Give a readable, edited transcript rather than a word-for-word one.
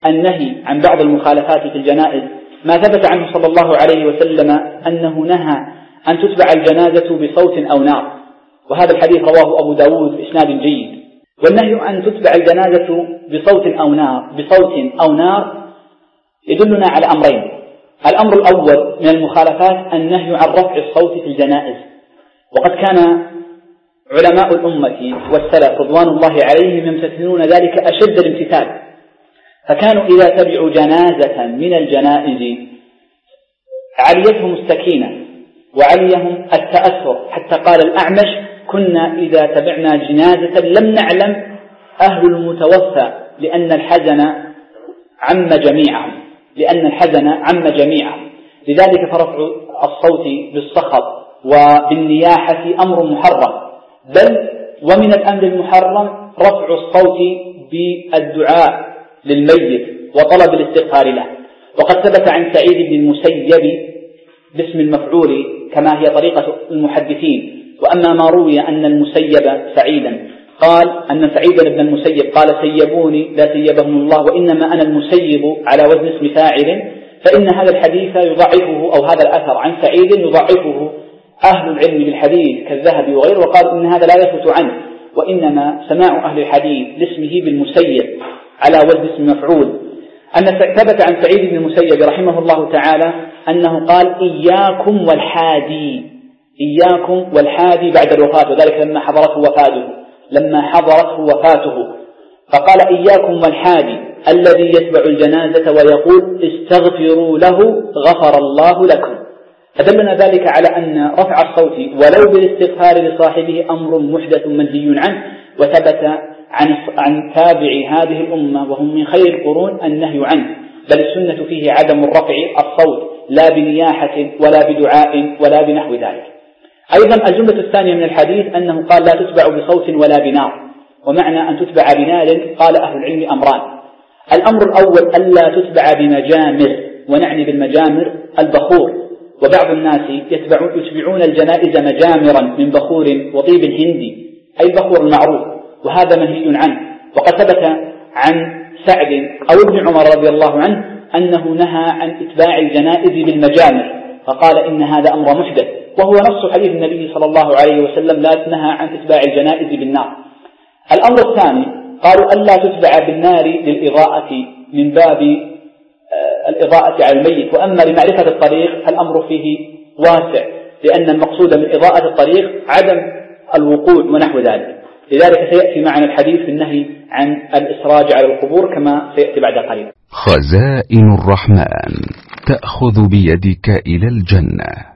النهي عن بعض المخالفات في الجنائز ما ثبت عنه صلى الله عليه وسلم أنه نهى أن تتبع الجنازة بصوت أو نار، وهذا الحديث رواه أبو داود بإسناد جيد. والنهي أن تتبع الجنازة بصوت أو نار يدلنا على أمرين. الأمر الأول من المخالفات النهي عن رفع الصوت في الجنائز، وقد كان علماء الأمة والسلف رضوان الله عليهم يمتثلون ذلك أشد الامتثال، فكانوا إذا تبعوا جنازة من الجنائز عليتهم السكينة وعليهم التأثر، حتى قال الأعمش: كنا إذا تبعنا جنازة لم نعلم أهل المتوفى لأن الحزن عم جميعهم. لذلك فرفع الصوت بالصخب وبالنياحة أمر محرم، بل ومن الأمر المحرم رفع الصوت بالدعاء للميت وطلب الاستغفار له. وقد ثبت عن سعيد بن المسيب باسم المفعول كما هي طريقة المحدثين. وأما ما روي أن المسيب سعيدا قال أن سعيد بن المسيب قال: سيبوني لا سيبهم الله، وإنما أنا المسيب على وزن اسم فاعل، فإن هذا الحديث يضعفه، أو هذا الأثر عن سعيد يضعفه أهل العلم بالحديث كالذهبي وغيره، وقال إن هذا لا يثبت عنه، وإنما سماع أهل الحديث لاسمه بالمسيب على وزن اسم مفعول. أن ثبت عن سعيد بن المسيب رحمه الله تعالى أنه قال: إياكم والحادي بعد الوفاة، وذلك لما حضرته وفاته فقال: إياكم والحادي الذي يتبع الجنازة ويقول استغفروا له غفر الله لكم. فدلنا ذلك على أن رفع الصوت ولو بالاستغفار لصاحبه أمر محدث منهي عنه، وثبت عن تابع هذه الأمة وهم من خير القرون النهي عنه، بل السنة فيه عدم الرفع الصوت لا بنياحة ولا بدعاء ولا بنحو ذلك. أيضا الجملة الثانية من الحديث أنه قال: لا تتبع بصوت ولا بنار. ومعنى أن تتبع بنار قال أهل العلم أمران: الأمر الأول ألا تتبع بمجامر، ونعني بالمجامر البخور، وبعض الناس يتبعون الجنائز مجامرا من بخور وطيب هندي، أي البخور المعروف، وهذا منهي عنه. وقد ثبت عن سعد أو ابن عمر رضي الله عنه أنه نهى عن إتباع الجنائز بالمجامر، فقال إن هذا أمر محدث، وهو نص حديث النبي صلى الله عليه وسلم: لا تنهى عن إتباع الجنائز بالنار. الأمر الثاني قالوا ألا تتبع بالنار للإضاءة من باب الإضاءة على الميت، وأما لمعرفة الطريق فالأمر فيه واسع، لأن المقصود من إضاءة الطريق عدم الوقوع ونحو ذلك. لذلك سيأتي معنا الحديث في النهي عن الإسراج على القبور كما سيأتي بعد قليل. خزائن الرحمن تأخذ بيدك إلى الجنة.